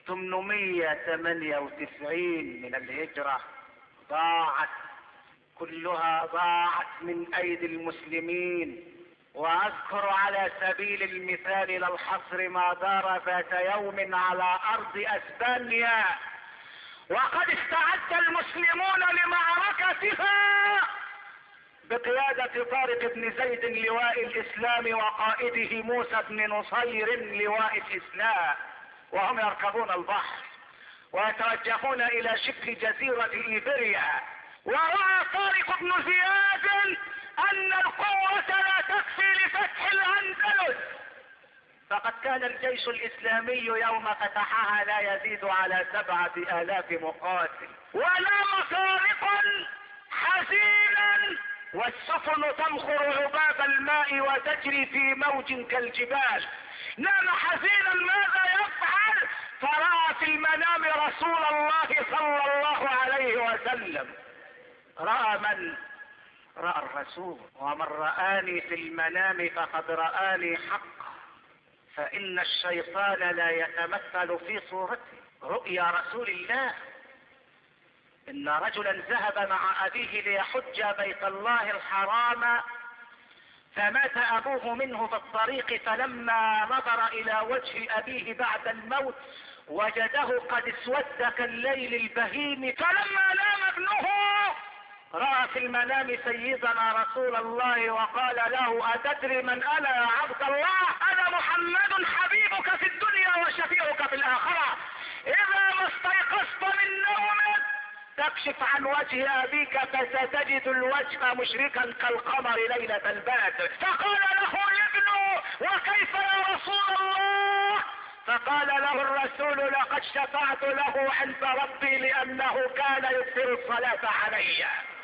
898 من الهجرة، ضاعت كلها، ضاعت من ايدي المسلمين. واذكر على سبيل المثال للحصر ما دار ذات يوم على ارض اسبانيا، وقد استعد المسلمون لمعركتها بقيادة طارق بن زيد لواء الاسلام وقائده موسى بن نصير لواء الاسلام، وهم يركبون البحر ويتوجهون الى شبه جزيرة ايبيريا. ورأى طارق بن زياد ان القوة لا تكفي لفتح الاندلس، فقد كان الجيش الاسلامي يوم فتحها لا يزيد على 7,000 مقاتل. ونام طارقا حزينا والسفن تمخر عباب الماء وتجري في موج كالجبال. نام حزينا، ماذا يفعل؟ فرأى في المنام رسول الله صلى الله عليه وسلم. رأى من؟ رأى الرسول. ومن رآني في المنام فقد رآني حقا، فإن الشيطان لا يتمثل في صورته. رؤيا رسول الله. إن رجلا ذهب مع أبيه ليحج بيت الله الحرام، فمات أبوه منه في الطريق، فلما نظر إلى وجه أبيه بعد الموت وجده قد اسود كالليل البهيم. فلما نام ابنه رأى في المنام سيدنا رسول الله وقال له: أتدري من أنا يا عبد الله؟ أنا محمد حبيبك في الدنيا وشفيعك في الآخرة. إذا ما استيقظت من نومك تكشف عن وجه أبيك فستجد الوجه مشركا كالقمر ليلة البدر. فقال له الابن: وكيف يا رسول الله؟ فقال له الرسول: لقد شفعت له عند ربي لأنه كان يكثر الصلاة علي،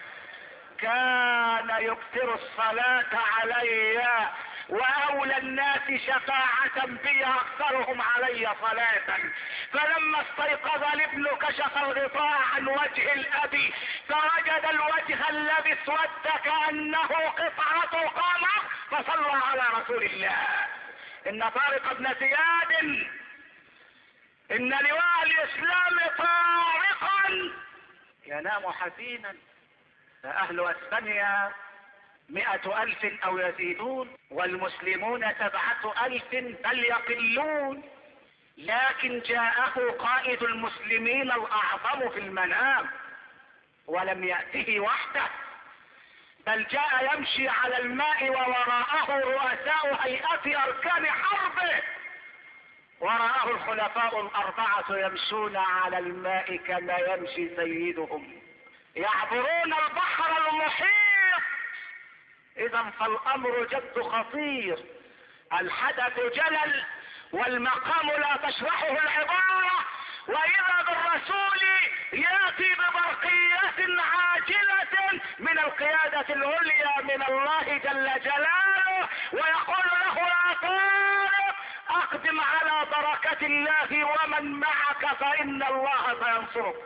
كان يكثر الصلاة علي، وأولى الناس شفاعة بي أكثرهم علي صلاة. فلما استيقظ الابن كشف الغطاء عن وجه الأب فوجد الوجه الذي اسود كأنه قطعة قمر، فصلى على رسول الله. إن طارق بن زياد، إن لواء الإسلام طارقا ينام حزينا. فأهل اسبانيا 100,000 او يزيدون، والمسلمون 7,000 بل يقلون. لكن جاءه قائد المسلمين الاعظم في المنام، ولم يأته وحده، بل جاء يمشي على الماء ووراءه رؤساء هيئة اركان حربه، وراءه الخلفاء الاربعة يمشون على الماء كما يمشي سيدهم، يعبرون البحر المحيط. اذا فالامر جد خطير، الحدث جلل والمقام لا تشرحه العبارة. واذا بالرسول ياتي ببرقية عاجلة من القيادة العليا من الله جل جلاله، ويقول له: يا طارق اقدم على بركة الله ومن معك فان الله سينصرك.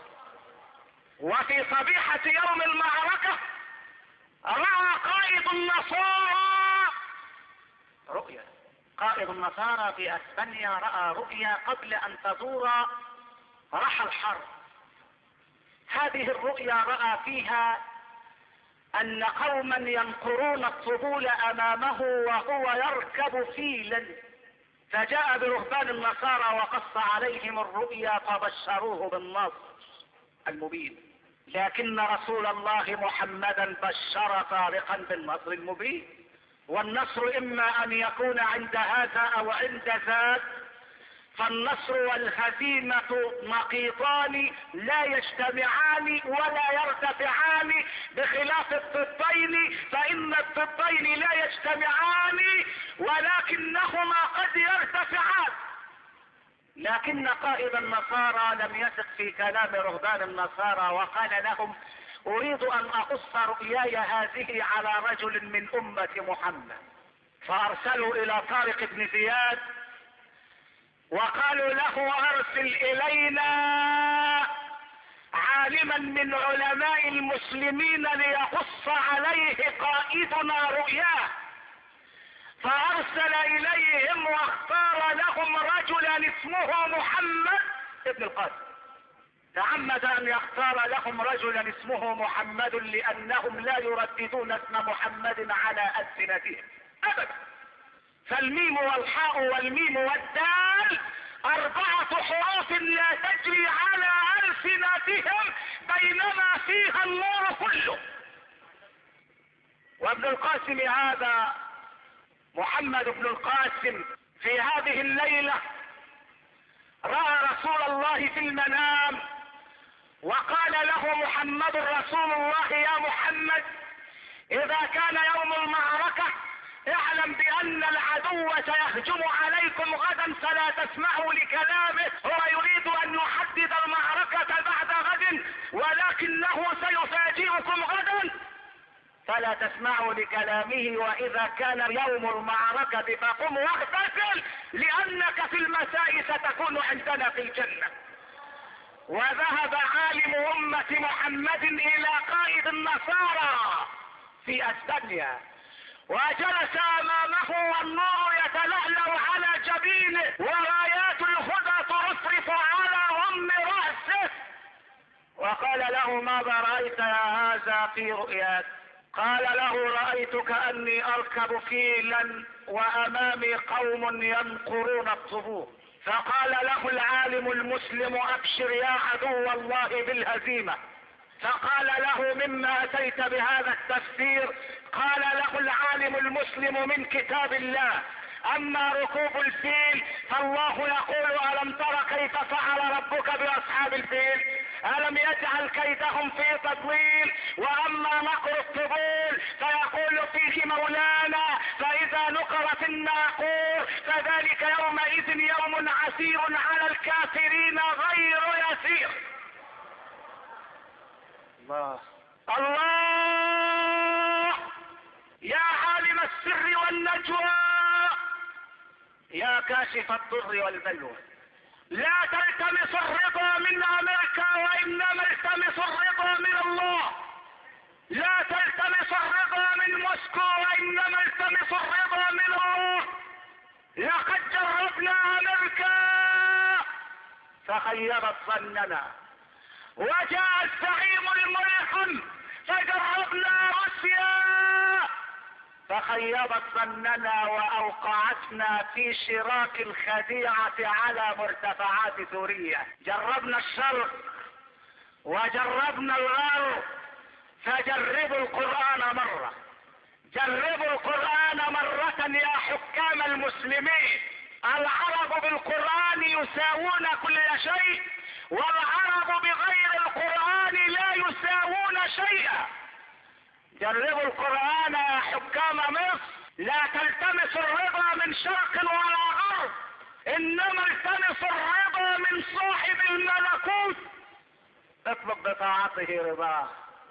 وفي صبيحة يوم المعركة رأى قائد النصارى رؤيا. قائد النصارى في اسبانيا رأى رؤيا قبل ان تدور رحى الحرب. هذه الرؤيا رأى فيها ان قوما ينقرون الطبول امامه وهو يركب فيلا، فجاء برهبان النصارى وقص عليهم الرؤيا فبشروه بالنصر المبين. لكن رسول الله محمدا بشر طارقا بالنصر المبين، والنصر اما ان يكون عند هذا او عند ذاك. فالنصر والهزيمة نقيضان لا يجتمعان ولا يرتفعان، بخلاف الضدين فإن الضدين لا يجتمعان ولكنهما قد يرتفعان. لكن قائد النصارى لم يثق في كلام رهبان النصارى وقال لهم: اريد ان اقص رؤياي هذه على رجل من امة محمد. فارسلوا الى طارق بن زياد وقالوا له ارسل الينا عالما من علماء المسلمين ليقص عليه قائدنا رؤياه. فارسل اليهم واختار لهم رجلا اسمه محمد ابن القاسم. تعمد ان يختار لهم رجلا اسمه محمد لانهم لا يرددون اسم محمد على السنتهم ابدا. فالميم والحاء والميم والدال 4 حروف لا تجري على ألسنتهم بينما فيها النور كله. وابن القاسم هذا محمد بن القاسم في هذه الليلة رأى رسول الله في المنام وقال له محمد رسول الله يا محمد إذا كان يوم المعركة اعلم بان العدو سيهجم عليكم غدا فلا تسمعوا لكلامه. هو يريد ان يحدد المعركة بعد غد ولكنه سيفاجئكم غدا فلا تسمعوا لكلامه. واذا كان يوم المعركة فقم واغتسل لانك في المساء ستكون عندنا في الجنة. وذهب عالم امة محمد الى قائد النصارى في اسبانيا وجلس امامه والنور يتلألأ على جبينه ورايات الهدى ترفرف على ضم رأسه. وقال له ماذا رأيت يا هذا في رؤياك؟ قال له رأيت كأني اركب فيلا وامامي قوم ينقرون الطبور. فقال له العالم المسلم ابشر يا عدو الله بالهزيمة. فقال له مما اتيت بهذا التفسير؟ قال له العالم المسلم من كتاب الله. اما ركوب الفيل فالله يقول الم تر كيف فعل ربك باصحاب الفيل الم يجعل كيدهم في تضليل. واما نقر الطبول فيقول فيه مولانا فاذا نقر في الناقور فذلك يومئذ يوم عسير على الكافرين غير يسير. الله الله يا عالم السر والنجوى يا كاشف الضر والبلوى لا تلتمس الرضا من امريكا وانما التمس الرضا من الله. لا تلتمس الرضا من موسكو وانما التمس الرضا من الله. لقد جربنا امريكا فخيبت ظننا وجاء الزعيم الملحم فجربنا روسيا فخيبت ظننا واوقعتنا في شراك الخديعة على مرتفعات سوريا. جربنا الشرق وجربنا الغرب فجربوا القرآن مرة. جربوا القرآن مرة يا حكام المسلمين. العرب بالقرآن يساوون كل شيء والعرب بغير القرآن لا يساوون شيئا. جربوا القرآن يا حكام مصر. لا تلتمس الرضا من شرق ولا غرب انما التمس الرضا من صاحب الملكوت. اطلب بطاعته رضاه.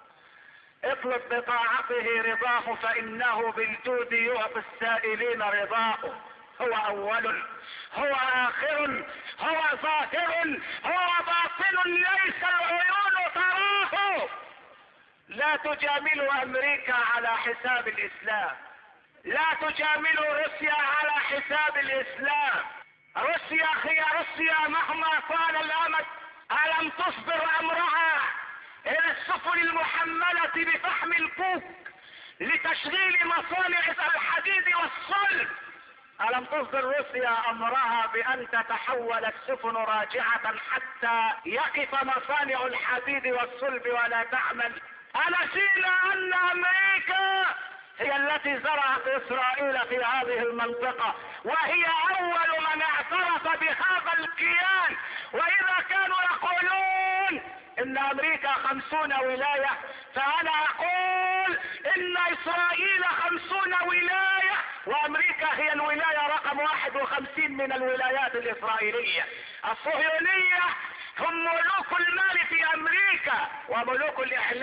اطلب بطاعته رضاه فانه بالجود يعطي السائلين رضاه. هو اول هو اخر هو ظاهر هو باطن ليس العيون تراه. لا تجاملوا امريكا على حساب الاسلام. لا تجاملوا روسيا على حساب الاسلام. روسيا هي روسيا مهما طال الامد. الم تصبر امرها الى السفن المحملة بفحم الكوك لتشغيل مصانع الحديد والصلب؟ الم تصدر روسيا امرها بان تتحول السفن راجعة حتى يقف مصانع الحديد والصلب ولا تعمل؟ أنسينا ان امريكا هي التي زرعت اسرائيل في هذه المنطقة وهي اول من اعترف بهذا الكيان. واذا كانوا يقولون ان امريكا 50 ولاية فانا اقول ان اسرائيل 50 ولاية وامريكا هي الولاية رقم 51 من الولايات الاسرائيلية. الصهيونية هم ملوك المال في امريكا وملوك الاحلام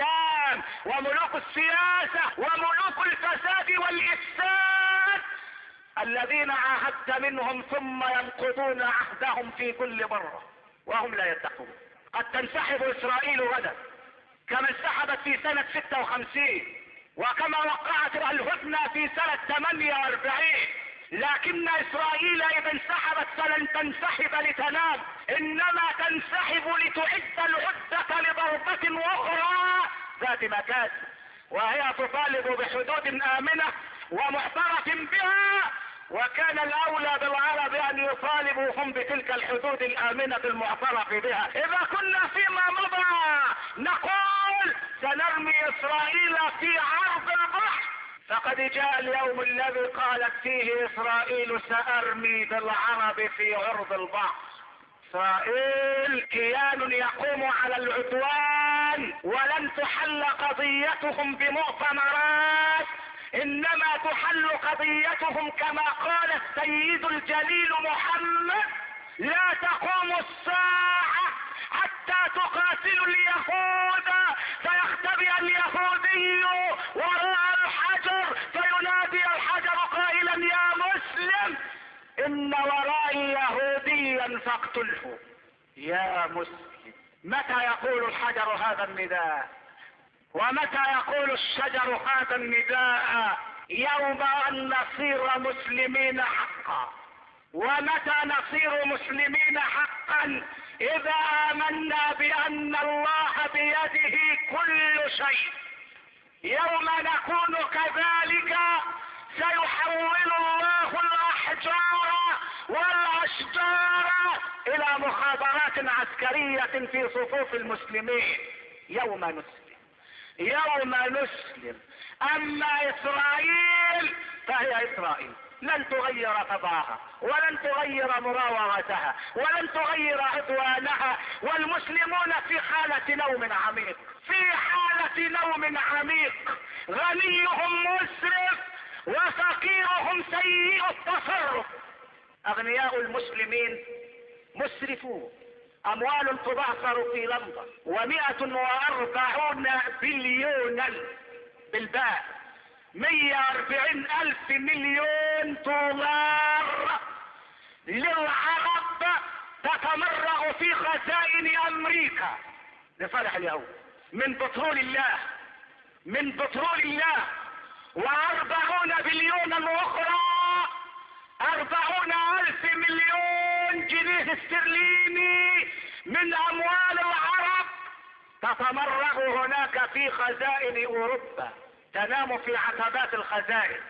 الاسلام وملوك السياسة وملوك الفساد والافساد الذين عاهدت منهم ثم ينقضون عهدهم في كل مرة وهم لا يتقون. قد تنسحب اسرائيل غدا كما انسحبت في سنة 56 وكما وقعت الهدنة في سنة 48، لكن اسرائيل اذا انسحبت فلن تنسحب لتنام، انما تنسحب لتعد العدة لضربة اخرى ذات مكان، وهي تطالب بحدود امنة ومعترف بها، وكان الاولى بالعرب ان يطالبوا هم بتلك الحدود الامنة المعترف بها. اذا كنا فيما مضى نقول سنرمي اسرائيل في عرض البحر، فقد جاء اليوم الذي قالت فيه اسرائيل سارمي بالعرب في عرض البحر. اسرائيل كيان يقوم على العدوان، ولن تحل قضيتهم بمؤتمرات، انما تحل قضيتهم كما قال السيد الجليل محمد: لا تقوم الساعة حتى تقاتلوا اليهود فيختبئ اليهودي وراء الحجر فينادي الحجر قائلا: يا مسلم ان ورائي يهوديا فاقتله. يا مسلم، متى يقول الحجر هذا النداء؟ ومتى يقول الشجر هذا النداء؟ يوم ان نصير مسلمين حقا. ومتى نصير مسلمين حقا؟ اذا امنا بان الله بيده كل شيء. يوم نكون كذلك سيحول الله الاحجار والاشجار الى مخابرات عسكرية في صفوف المسلمين. يوم نسلم. اما اسرائيل فهي اسرائيل، لن تغير طبعها ولن تغير مراوغتها ولن تغير عدوانها، والمسلمون في حالة نوم عميق، في حالة نوم عميق. غنيهم مسرف وفقيرهم سيء التصرف. اغنياء المسلمين مسرفون، اموال تبعثر في لندن 140 بليونا بالباء، 140 الف مليون دولار للعرب تتمرغ في خزائن امريكا لصالح اليهود من بترول الله، و40 بليونا اخرى، 40 الف مليون جنيه استرليني من اموال العرب تتمرغ هناك في خزائن اوروبا، تنام في عتبات الخزائن.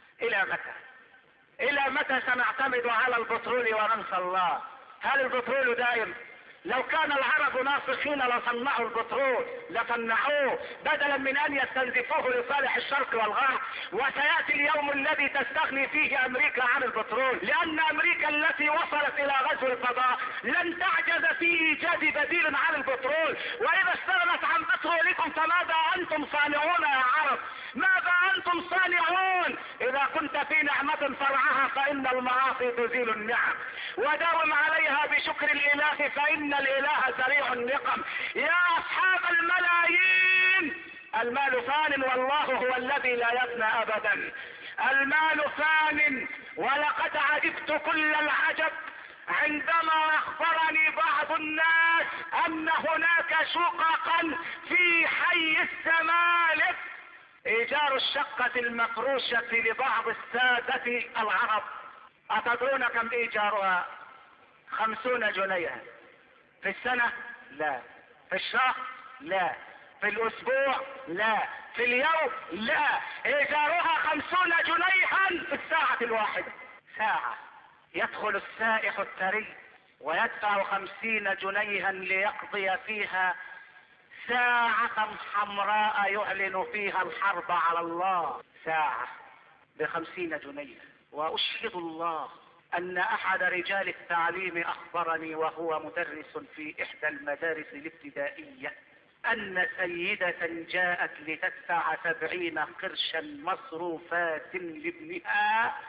الى متى سنعتمد على البترول وننسى الله؟ هل البترول دائم؟ لو كان العرب ناصحين لصنعوا البترول لصنعوه بدلا من ان يستنزفوه لصالح الشرق والغرب. وسيأتي اليوم الذي تستغني فيه امريكا عن البترول، لان امريكا التي وصلت الى غزو الفضاء لن تعجز في ايجاد بديل عن البترول. واذا استغنت عن بترولكم فماذا انتم صانعون يا عرب؟ ماذا انتم صانعون؟ اذا كنت في نعمة فرعها فان المعاصي تزيل النعم، وداوم عليها بشكر الاله فان الاله سريع النقم. يا اصحاب الملايين، المال فان والله هو الذي لا يفنى ابدا. المال فان، ولقد عجبت كل العجب عندما اخبرني بعض الناس ان هناك شققا في حي الزمالك ايجار الشقة المفروشة لبعض السادة العرب. اتدرون كم ايجارها؟ 50 جنيها في السنة؟ لا. في الشهر؟ لا. في الاسبوع؟ لا. في اليوم؟ لا. ايجارها 50 جنيها في الساعة الواحدة. ساعة يدخل السائح الثري ويدفع 50 جنيها ليقضي فيها ساعة حمراء يعلن فيها الحرب على الله. ساعة ب50 جنيه. واشهد الله ان احد رجال التعليم اخبرني وهو مدرس في احدى المدارس الابتدائية ان سيدة جاءت لتدفع 70 قرشا مصروفات لابنها،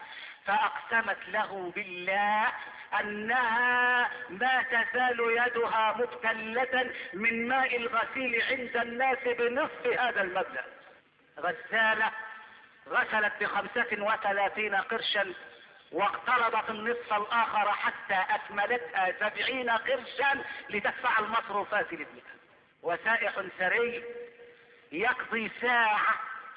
فاقسمت له بالله انها ما تزال يدها مبتلة من ماء الغسيل عند الناس بنصف هذا المبلغ. غسالة غسلت ب35 قرشا، واقترضت النصف الاخر حتى اكملتها 70 قرشا لتدفع المصروفات لابنها. وسائح ثري يقضي ساعة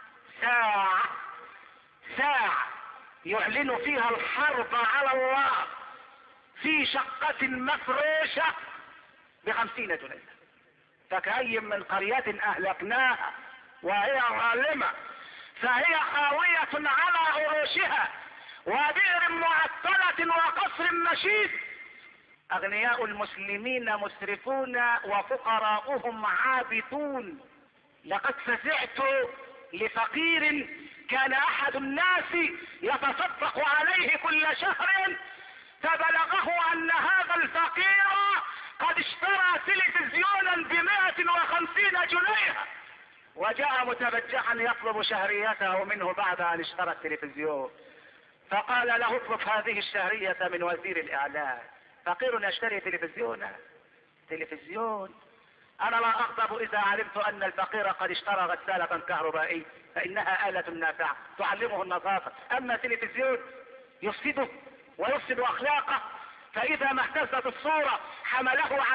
يعلن فيها الحرب على الله في شقة مفروشة ب50 جنيه. فكأي من قرية اهلكناها وهي ظالمة فهي خاوية على عروشها وبئر معطلة وقصر مشيد. اغنياء المسلمين مسرفون وفقراؤهم عابثون. لقد فزعت لفقير كان احد الناس يتصدق عليه كل شهر، فبلغه ان هذا الفقير قد اشترى تلفزيونا ب150 جنيه، وجاء متبجحا يطلب شهريته منه بعد ان اشترى التلفزيون. فقال له اطلب هذه الشهرية من وزير الاعلام. فقير يشتري تلفزيون. انا لا اغضب اذا علمت ان الفقير قد اشترى غسالة كهربائية، فانها آلة نافعة تعلمه النظافة. اما تلفزيون يفسده ويفسد اخلاقه، فاذا ما اهتزت الصورة حمله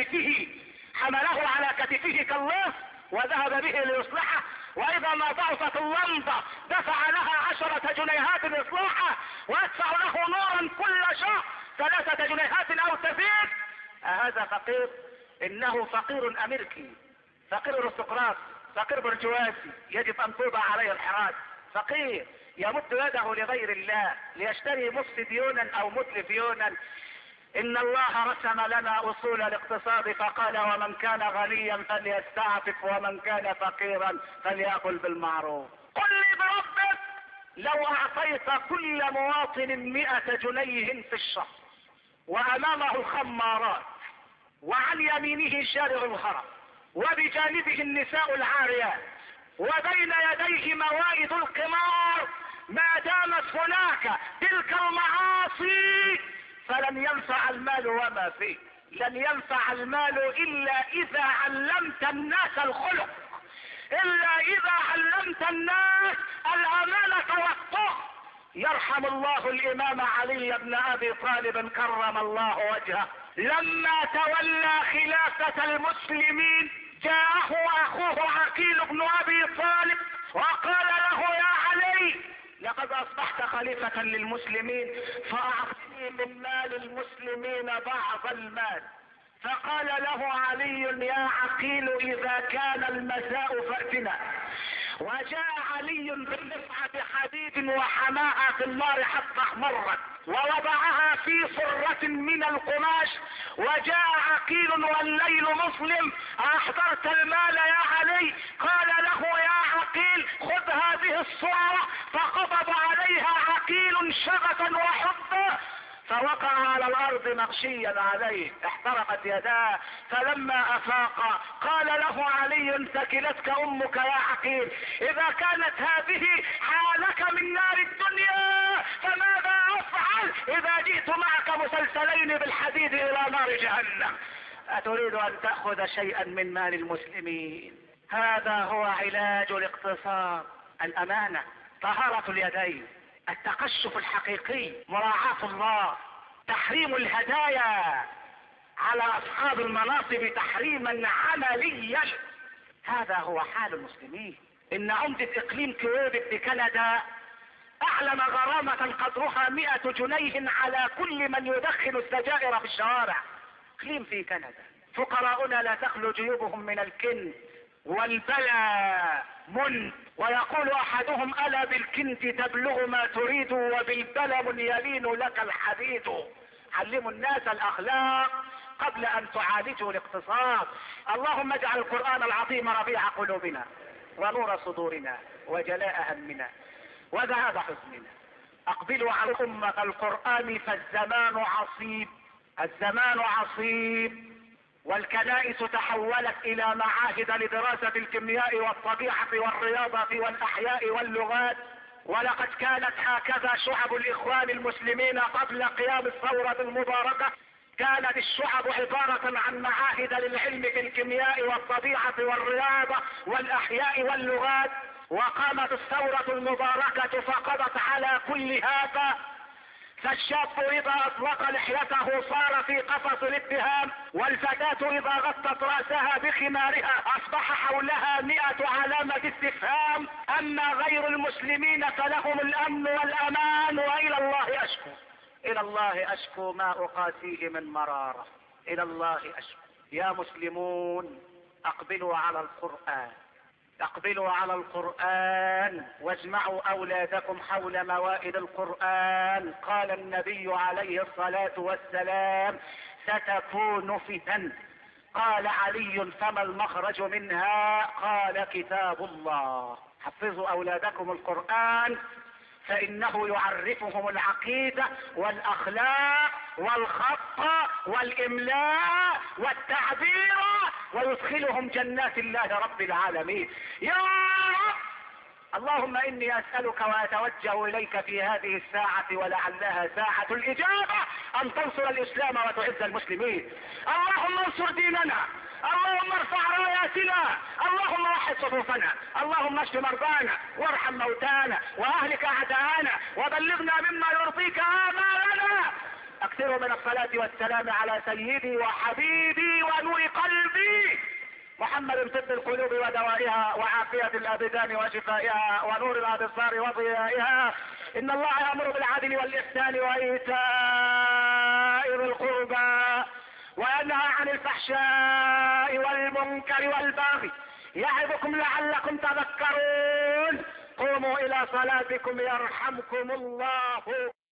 على كتفه كاللص وذهب به ليصلحه، واذا ما ضعفت اللمبة دفع لها 10 جنيهات لاصلاحها، ويدفع له نورا كل شهر 3 جنيهات او تزيد. هذا فقير؟ انه فقير امريكي، فقير ارستقراطي، فقير برجوازي يجب ان توضع عليه الحراج. فقير يمد يده لغير الله ليشتري مفسديونا او متلفيونا. ان الله رسم لنا اصول الاقتصاد فقال ومن كان غنيا فليستعفف ومن كان فقيرا فليأكل بالمعروف. قل لي بربك لو اعطيت كل مواطن 100 جنيه في الشهر وامامه خمارات وعن يمينه شارع الهرم وبجانبه النساء العاريات وبين يديه موائد القمار، ما دامت هناك تلك المعاصي فلن ينفع المال وما فيه. لن ينفع المال الا اذا علمت الناس الخلق، الا اذا علمت الناس الامانة والطهر. يرحم الله الامام علي بن ابي طالب كرم الله وجهه، لما تولى خلافة المسلمين جاءه اخوه عقيل بن ابي طالب وقال له يا علي لقد اصبحت خليفة للمسلمين فاعطني من مال المسلمين بعض المال. فقال له علي يا عقيل اذا كان المساء فأتنا. وجاء علي بالنفعة حديد وحماها في النار حتى احمرت ووضعها في صرة من القماش. وجاء عقيل والليل مظلم احضرت المال يا علي؟ قال له يا عقيل خذ هذه الصرة. فقبض عليها عقيل شغفا وحبا فوقع على الارض مغشيا عليه، احترقت يداه. فلما افاق قال له علي ثكلتك امك يا عقيل، اذا كانت هذه حالك من نار الدنيا فماذا افعل اذا جئت معك مسلسلين بالحديد الى نار جهنم؟ اتريد ان تأخذ شيئا من مال المسلمين؟ هذا هو علاج الاقتصاد: الامانة، طهارة اليدين، التقشف الحقيقي، مراعاة الله، تحريم الهدايا على اصحاب المناصب تحريما عمليا. هذا هو حال المسلمين. ان عمدة اقليم كويبك بكندا اعلن غرامة قدرها 100 جنيه على كل من يدخن السجائر في الشوارع. اقليم في كندا، فقراؤنا لا تخلو جيوبهم من الكنز والبلاء من، ويقول احدهم الا بالكنز تبلغ ما تريد وبالبلم يلين لك الحديد. علموا الناس الاخلاق قبل ان تعالجوا الاقتصاد. اللهم اجعل القرآن العظيم ربيع قلوبنا ونور صدورنا وجلاء همنا وذهاب حزننا. اقبلوا على امة القرآن فالزمان عصيب، الزمان عصيب، والكنائس تحولت الى معاهد لدراسة الكيمياء والطبيعة والرياضة والاحياء واللغات ولقد كانت هكذا شعب الإخوان المسلمين قبل قيام الثورة المباركة. كانت الشعب عبارة عن معاهد للعلم في الكيمياء والطبيعة والرياضة والأحياء واللغات، وقامت الثورة المباركة فقضت على كل هذا. فالشاب إذا أطلق لحيته صار في قفص الاتهام، والفتاة إذا غطت رأسها بخمارها أصبح حولها 100 علامة استفهام. أما غير المسلمين فلهم الأمن والأمان، وإلى الله أشكو، إلى الله أشكو ما أقاسيه من مرارة، إلى الله أشكو. يا مسلمون أقبلوا على القرآن، اقبلوا على القرآن واجمعوا أولادكم حول موائد القرآن. قال النبي عليه الصلاة والسلام: ستكون فتن. قال علي: فما المخرج منها؟ قال: كتاب الله. حفظوا أولادكم القرآن، فإنه يعرفهم العقيدة والأخلاق والخط والإملاء والتعبير، ويدخلهم جنات الله رب العالمين. يا رب، اللهم إني أسألك وأتوجه إليك في هذه الساعة ولعلها ساعة الإجابة أن تنصر الإسلام وتعز المسلمين. اللهم انصر ديننا، اللهم ارفع راياتنا، اللهم وحد صفوفنا، اللهم اشف مرضانا وارحم موتانا واهلك اعداءنا وبلغنا مما يرضيك آمالنا. اكثروا من الصلاة والسلام على سيدي وحبيبي ونور قلبي محمد، طب القلوب ودوائها وعافية الابدان وشفائها ونور الابصار وضيائها. ان الله يأمر بالعدل والإحسان وإيتاء ذي القربى وينهى عن الفحشاء والمنكر والبغي يعظكم لعلكم تذكرون. قوموا إلى صلاتكم يرحمكم الله.